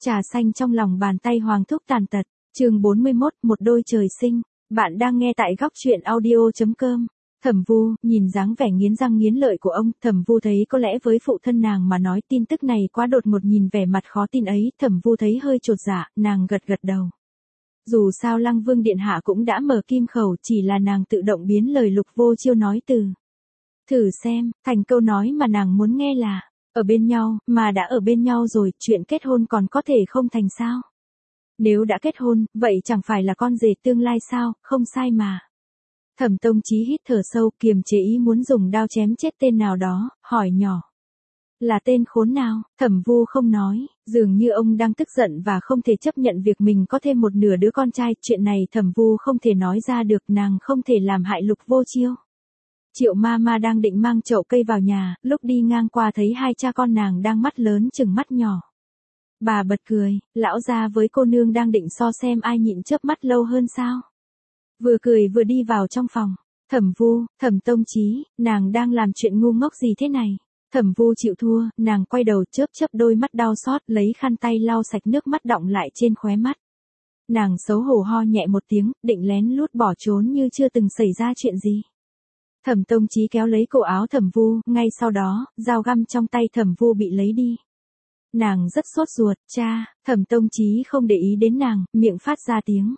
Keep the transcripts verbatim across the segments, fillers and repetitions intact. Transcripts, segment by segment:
Trà xanh trong lòng bàn tay Hoàng Thúc tàn tật, chương bốn mươi mốt, một đôi trời sinh. Bạn đang nghe tại góc truyện audio.com. Thẩm Vu, nhìn dáng vẻ nghiến răng nghiến lợi của ông, Thẩm Vu thấy có lẽ với phụ thân nàng mà nói tin tức này quá đột ngột, nhìn vẻ mặt khó tin ấy, Thẩm Vu thấy hơi chột dạ, nàng gật gật đầu. Dù sao Lăng Vương điện hạ cũng đã mở kim khẩu, chỉ là nàng tự động biến lời Lục Vô Chiêu nói từ. Thử xem, thành câu nói mà nàng muốn nghe là, ở bên nhau, mà đã ở bên nhau rồi, chuyện kết hôn còn có thể không thành sao? Nếu đã kết hôn, vậy chẳng phải là con rể tương lai sao, không sai mà. Thẩm Tông Chí hít thở sâu, kiềm chế ý muốn dùng đao chém chết tên nào đó, hỏi nhỏ. Là tên khốn nào? Thẩm Vu không nói, dường như ông đang tức giận và không thể chấp nhận việc mình có thêm một nửa đứa con trai, chuyện này Thẩm Vu không thể nói ra được, nàng không thể làm hại Lục Vô Chiêu. Triệu ma ma đang định mang chậu cây vào nhà, lúc đi ngang qua thấy hai cha con nàng đang mắt lớn chừng mắt nhỏ. Bà bật cười, lão gia với cô nương đang định so xem ai nhịn chớp mắt lâu hơn sao. Vừa cười vừa đi vào trong phòng. Thẩm Vu, Thẩm Tông Chí, nàng đang làm chuyện ngu ngốc gì thế này? Thẩm Vu chịu thua, nàng quay đầu chớp chớp đôi mắt đau xót, lấy khăn tay lau sạch nước mắt đọng lại trên khóe mắt. Nàng xấu hổ ho nhẹ một tiếng, định lén lút bỏ trốn như chưa từng xảy ra chuyện gì. Thẩm Tông Chí kéo lấy cổ áo Thẩm Vu, ngay sau đó, dao găm trong tay Thẩm Vu bị lấy đi. Nàng rất sốt ruột, cha, Thẩm Tông Chí không để ý đến nàng, miệng phát ra tiếng.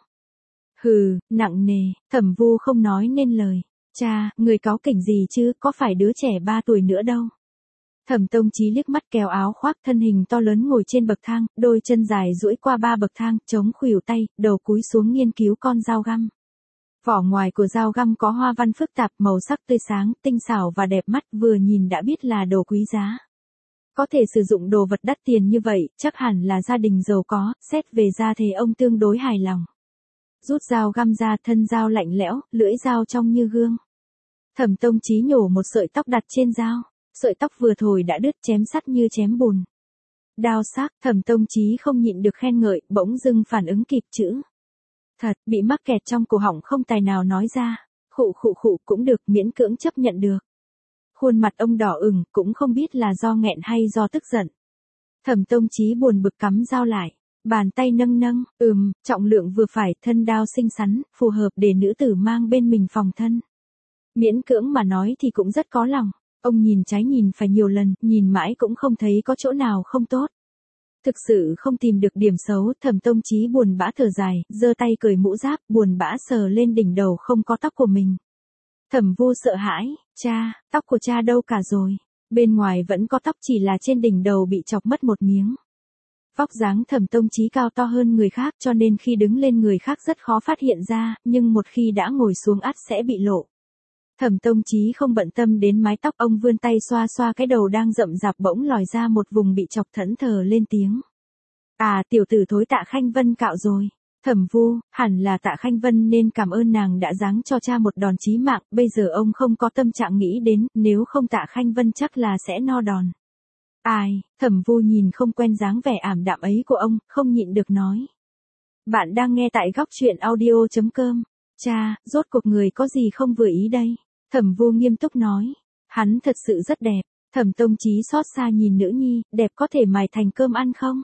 Hừ, nặng nề, Thẩm Vu không nói nên lời. Cha, người cáu kỉnh gì chứ, có phải đứa trẻ ba tuổi nữa đâu. Thẩm Tông Chí liếc mắt kéo áo khoác, thân hình to lớn ngồi trên bậc thang, đôi chân dài duỗi qua ba bậc thang, chống khuỷu tay, đầu cúi xuống nghiên cứu con dao găm. Vỏ ngoài của dao găm có hoa văn phức tạp, màu sắc tươi sáng, tinh xảo và đẹp mắt, vừa nhìn đã biết là đồ quý giá. Có thể sử dụng đồ vật đắt tiền như vậy, chắc hẳn là gia đình giàu có, xét về gia thế ông tương đối hài lòng. Rút dao găm ra, thân dao lạnh lẽo, lưỡi dao trong như gương. Thẩm Tông Chí nhổ một sợi tóc đặt trên dao, sợi tóc vừa thổi đã đứt, chém sắt như chém bùn. Đao sắc, Thẩm Tông Chí không nhịn được khen ngợi, bỗng dưng phản ứng kịp chữ. Thật, bị mắc kẹt trong cổ họng không tài nào nói ra. Khụ khụ khụ cũng được, miễn cưỡng chấp nhận được. Khuôn mặt ông đỏ ửng, cũng không biết là do nghẹn hay do tức giận. Thẩm Tông Chí buồn bực cắm dao lại, bàn tay nâng nâng, ừm, trọng lượng vừa phải, thân đao xinh xắn, phù hợp để nữ tử mang bên mình phòng thân. Miễn cưỡng mà nói thì cũng rất có lòng. Ông nhìn trái nhìn phải nhiều lần, nhìn mãi cũng không thấy có chỗ nào không tốt. Thực sự không tìm được điểm xấu, Thẩm Tông Chí buồn bã thở dài, giơ tay cởi mũ giáp, buồn bã sờ lên đỉnh đầu không có tóc của mình. Thẩm Vu sợ hãi, cha, tóc của cha đâu cả rồi? Bên ngoài vẫn có tóc, chỉ là trên đỉnh đầu bị chọc mất một miếng. Vóc dáng Thẩm Tông Chí cao to hơn người khác, cho nên khi đứng lên người khác rất khó phát hiện ra, nhưng một khi đã ngồi xuống ắt sẽ bị lộ. Thẩm Tông Chí không bận tâm đến mái tóc, ông vươn tay xoa xoa cái đầu đang rậm rạp, bỗng lòi ra một vùng bị chọc, thẫn thờ lên tiếng. À, tiểu tử thối Tạ Khanh Vân cạo rồi. Thẩm Vu, hẳn là Tạ Khanh Vân nên cảm ơn nàng đã giáng cho cha một đòn chí mạng, bây giờ ông không có tâm trạng nghĩ đến, nếu không Tạ Khanh Vân chắc là sẽ no đòn. Ai, Thẩm Vu nhìn không quen dáng vẻ ảm đạm ấy của ông, không nhịn được nói. Bạn đang nghe tại góc truyện audio.com. Cha, rốt cuộc người có gì không vừa ý đây? Thẩm Vu nghiêm túc nói. Hắn thật sự rất đẹp. Thẩm Tông Chí xót xa nhìn nữ nhi, đẹp có thể mài thành cơm ăn không?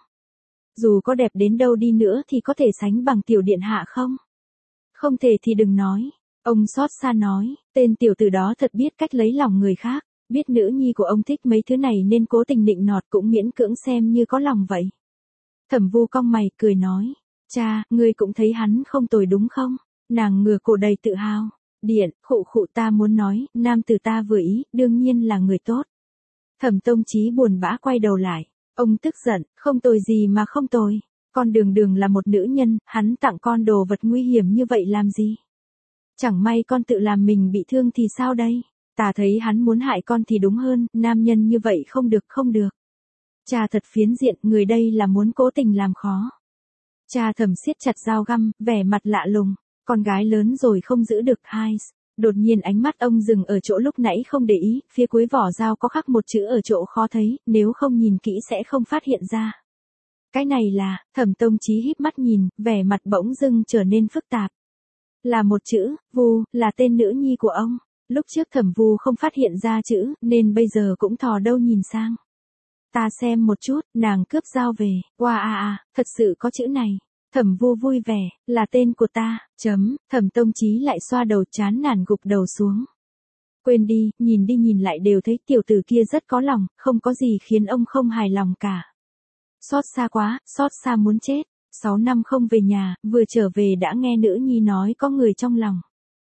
Dù có đẹp đến đâu đi nữa thì có thể sánh bằng tiểu điện hạ không? Không thể thì đừng nói. Ông xót xa nói, tên tiểu tử đó thật biết cách lấy lòng người khác, biết nữ nhi của ông thích mấy thứ này nên cố tình nịnh nọt, cũng miễn cưỡng xem như có lòng vậy. Thẩm Vu cong mày cười nói, cha, ngươi cũng thấy hắn không tồi đúng không? Nàng ngửa cổ đầy tự hào. Điện, khụ khụ, ta muốn nói, nam tử ta vừa ý, đương nhiên là người tốt. Thẩm Tông Chí buồn bã quay đầu lại. Ông tức giận, không tồi gì mà không tồi. Con đường đường là một nữ nhân, hắn tặng con đồ vật nguy hiểm như vậy làm gì? Chẳng may con tự làm mình bị thương thì sao đây? Ta thấy hắn muốn hại con thì đúng hơn, nam nhân như vậy không được không được. Cha thật phiến diện, người đây là muốn cố tình làm khó. Cha Thẩm siết chặt dao găm, vẻ mặt lạ lùng. Con gái lớn rồi không giữ được hai. Đột nhiên ánh mắt ông dừng ở chỗ lúc nãy không để ý, phía cuối vỏ dao có khắc một chữ ở chỗ khó thấy, nếu không nhìn kỹ sẽ không phát hiện ra. Cái này là, Thẩm Tông Chí híp mắt nhìn, vẻ mặt bỗng dưng trở nên phức tạp. Là một chữ, Vu, là tên nữ nhi của ông. Lúc trước Thẩm Vu không phát hiện ra chữ, nên bây giờ cũng thò đâu nhìn sang. Ta xem một chút, nàng cướp dao về, wow à à, thật sự có chữ này. Thẩm Vu vui vẻ, là tên của ta, chấm, Thẩm Tông Chí lại xoa đầu chán nản gục đầu xuống. Quên đi, nhìn đi nhìn lại đều thấy tiểu tử kia rất có lòng, không có gì khiến ông không hài lòng cả. Xót xa quá, xót xa muốn chết. Sáu năm không về nhà, vừa trở về đã nghe nữ nhi nói có người trong lòng.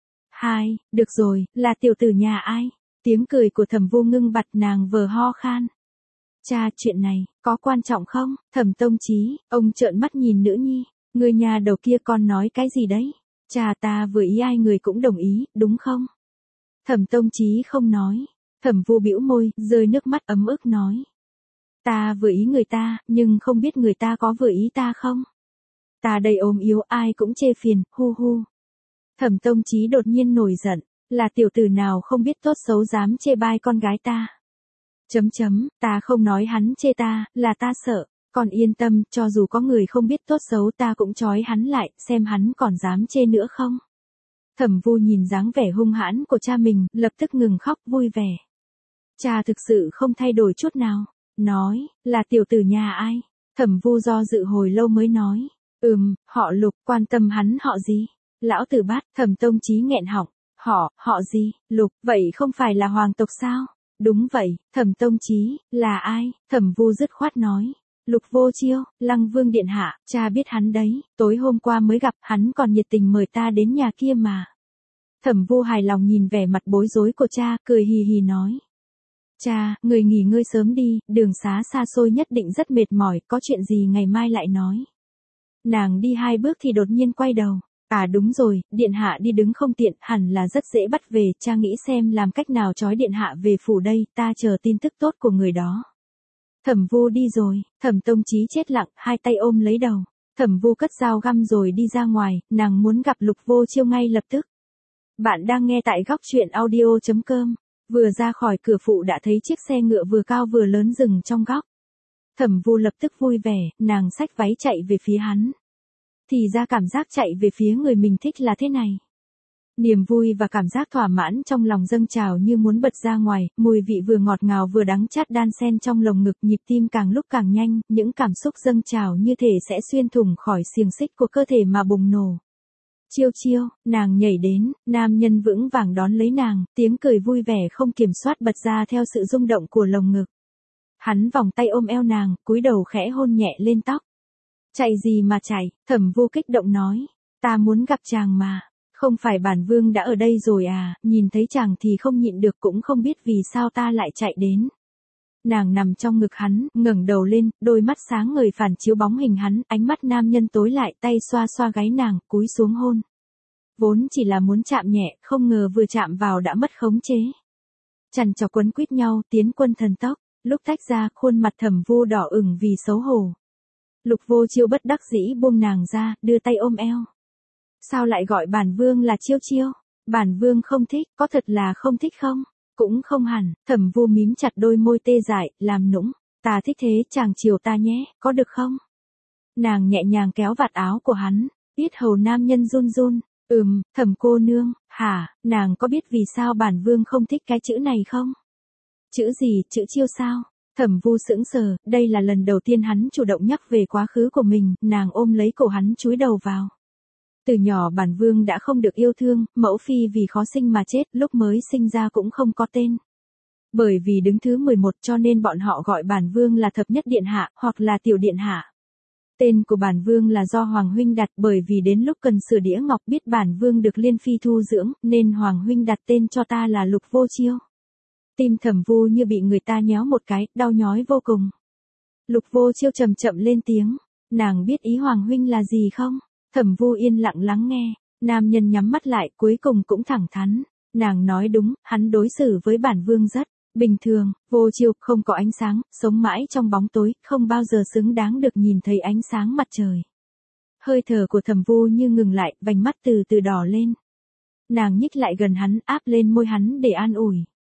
Hai, được rồi, là tiểu tử nhà ai? Tiếng cười của Thẩm Vu ngưng bặt, nàng vờ ho khan. Cha, chuyện này, có quan trọng không? Thẩm Tông Chí, ông trợn mắt nhìn nữ nhi. Người nhà đầu kia con nói cái gì đấy? Cha, ta vừa ý ai người cũng đồng ý, đúng không? Thẩm Tông Chí không nói. Thẩm Vu bĩu môi, rơi nước mắt ấm ức nói. Ta vừa ý người ta, nhưng không biết người ta có vừa ý ta không? Ta đây ốm yếu ai cũng chê phiền, hu hu. Thẩm Tông Chí đột nhiên nổi giận, là tiểu tử nào không biết tốt xấu dám chê bai con gái ta. Chấm chấm, ta không nói hắn chê ta, là ta sợ, còn yên tâm, cho dù có người không biết tốt xấu ta cũng trói hắn lại, xem hắn còn dám chê nữa không. Thẩm Vu nhìn dáng vẻ hung hãn của cha mình, lập tức ngừng khóc vui vẻ. Cha thực sự không thay đổi chút nào, nói, là tiểu tử nhà ai? Thẩm Vu do dự hồi lâu mới nói, ừm, họ Lục, quan tâm hắn họ gì? Lão tử bát, Thẩm Tông Chí nghẹn họng, họ, họ gì, Lục, vậy không phải là hoàng tộc sao? Đúng vậy, Thẩm Tông Chí, là ai? Thẩm Vu dứt khoát nói. Lục Vô Chiêu, Lăng Vương điện hạ, cha biết hắn đấy, tối hôm qua mới gặp, hắn còn nhiệt tình mời ta đến nhà kia mà. Thẩm Vu hài lòng nhìn vẻ mặt bối rối của cha, cười hì hì nói. Cha, người nghỉ ngơi sớm đi, đường xá xa xôi nhất định rất mệt mỏi, có chuyện gì ngày mai lại nói. Nàng đi hai bước thì đột nhiên quay đầu. À đúng rồi, điện hạ đi đứng không tiện, hẳn là rất dễ bắt về, cha nghĩ xem làm cách nào trói điện hạ về phủ đây, ta chờ tin tức tốt của người đó. Thẩm Vu đi rồi, Thẩm Tông Chí chết lặng, hai tay ôm lấy đầu. Thẩm Vu cất dao găm rồi đi ra ngoài, nàng muốn gặp Lục Vô Chiêu ngay lập tức. Bạn đang nghe tại góc truyện audio chấm com. Vừa ra khỏi cửa phụ đã thấy chiếc xe ngựa vừa cao vừa lớn dừng trong góc. Thẩm Vu lập tức vui vẻ, nàng xách váy chạy về phía hắn. Thì ra cảm giác chạy về phía người mình thích là thế này. Niềm vui và cảm giác thỏa mãn trong lòng dâng trào như muốn bật ra ngoài, mùi vị vừa ngọt ngào vừa đắng chát đan xen trong lồng ngực, nhịp tim càng lúc càng nhanh, những cảm xúc dâng trào như thể sẽ xuyên thủng khỏi xiềng xích của cơ thể mà bùng nổ. Chiêu chiêu, nàng nhảy đến, nam nhân vững vàng đón lấy nàng, tiếng cười vui vẻ không kiểm soát bật ra theo sự rung động của lồng ngực. Hắn vòng tay ôm eo nàng, cúi đầu khẽ hôn nhẹ lên tóc. Chạy gì mà chạy, Thẩm Vu kích động nói, ta muốn gặp chàng mà, không phải bản vương đã ở đây rồi à, nhìn thấy chàng thì không nhịn được cũng không biết vì sao ta lại chạy đến. Nàng nằm trong ngực hắn, ngẩng đầu lên, đôi mắt sáng ngời phản chiếu bóng hình hắn, ánh mắt nam nhân tối lại, tay xoa xoa gáy nàng, cúi xuống hôn. Vốn chỉ là muốn chạm nhẹ, không ngờ vừa chạm vào đã mất khống chế. Chằn chọc quấn quýt nhau, tiến quân thần tốc, lúc tách ra, khuôn mặt Thẩm Vu đỏ ửng vì xấu hổ. Lục Vô Chiêu bất đắc dĩ buông nàng ra, đưa tay ôm eo. Sao lại gọi bản vương là Chiêu Chiêu? Bản vương không thích, có thật là không thích không? Cũng không hẳn, Thẩm Vu mím chặt đôi môi tê dại, làm nũng. Ta thích thế, chàng chiều ta nhé, có được không? Nàng nhẹ nhàng kéo vạt áo của hắn, yết hầu nam nhân run run. Ừm, Thẩm cô nương, hả, nàng có biết vì sao bản vương không thích cái chữ này không? Chữ gì, chữ chiêu sao? Thẩm Vu sững sờ, đây là lần đầu tiên hắn chủ động nhắc về quá khứ của mình, nàng ôm lấy cổ hắn chúi đầu vào. Từ nhỏ bản vương đã không được yêu thương, mẫu phi vì khó sinh mà chết, lúc mới sinh ra cũng không có tên. Bởi vì đứng thứ mười một cho nên bọn họ gọi bản vương là thập nhất điện hạ, hoặc là tiểu điện hạ. Tên của bản vương là do Hoàng huynh đặt, bởi vì đến lúc cần sửa đĩa ngọc biết bản vương được Liên phi thu dưỡng, nên Hoàng huynh đặt tên cho ta là Lục Vô Chiêu. Tim Thẩm Vu như bị người ta nhéo một cái, đau nhói vô cùng. Lục Vô Chiêu chậm chậm lên tiếng, nàng biết ý Hoàng huynh là gì không? Thẩm Vu yên lặng lắng nghe, nam nhân nhắm mắt lại, cuối cùng cũng thẳng thắn. Nàng nói đúng, hắn đối xử với bản vương rất bình thường, Vô Chiêu, không có ánh sáng, sống mãi trong bóng tối, không bao giờ xứng đáng được nhìn thấy ánh sáng mặt trời. Hơi thở của Thẩm Vu như ngừng lại, vành mắt từ từ đỏ lên. Nàng nhích lại gần hắn, áp lên môi hắn để an ủi.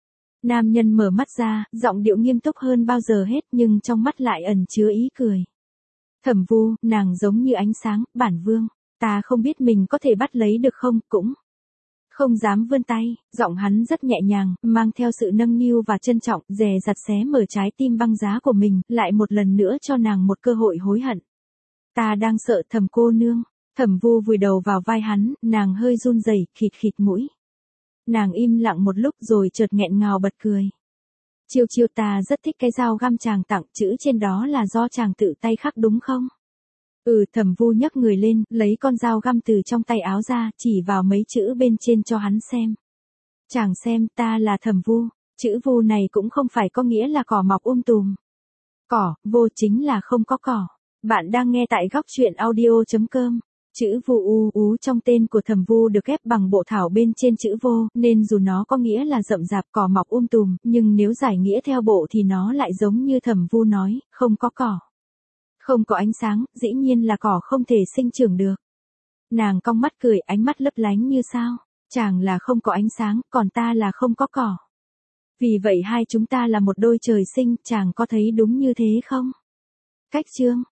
Nam nhân mở mắt ra, giọng điệu nghiêm túc hơn bao giờ hết, nhưng trong mắt lại ẩn chứa ý cười. Thẩm Vu, nàng giống như ánh sáng, bản vương, ta không biết mình có thể bắt lấy được không, cũng Không dám vươn tay, giọng hắn rất nhẹ nhàng, mang theo sự nâng niu và trân trọng, dè dặt xé mở trái tim băng giá của mình, lại một lần nữa cho nàng một cơ hội hối hận. Ta đang sợ Thẩm cô nương. Thẩm Vu vùi đầu vào vai hắn, nàng hơi run rẩy, khịt khịt mũi. Nàng im lặng một lúc rồi chợt nghẹn ngào bật cười. Chiêu chiêu, ta rất thích cái dao găm chàng tặng, chữ trên đó là do chàng tự tay khắc đúng không? Ừ, Thẩm Vu nhấc người lên, lấy con dao găm từ trong tay áo ra, chỉ vào mấy chữ bên trên cho hắn xem. Chàng xem, ta là Thẩm Vu, chữ Vu này cũng không phải có nghĩa là cỏ mọc um tùm. Cỏ, vô chính là không có cỏ. Bạn đang nghe tại góc truyện audio chấm com. Chữ Vu u ú trong tên của Thẩm Vu được ghép bằng bộ thảo bên trên chữ vô, nên dù nó có nghĩa là rậm rạp cỏ mọc um tùm, nhưng nếu giải nghĩa theo bộ thì nó lại giống như Thẩm Vu nói, không có cỏ. Không có ánh sáng, dĩ nhiên là cỏ không thể sinh trưởng được. Nàng cong mắt cười, ánh mắt lấp lánh như sao. Chàng là không có ánh sáng, còn ta là không có cỏ. Vì vậy hai chúng ta là một đôi trời sinh, chàng có thấy đúng như thế không? Cách chương.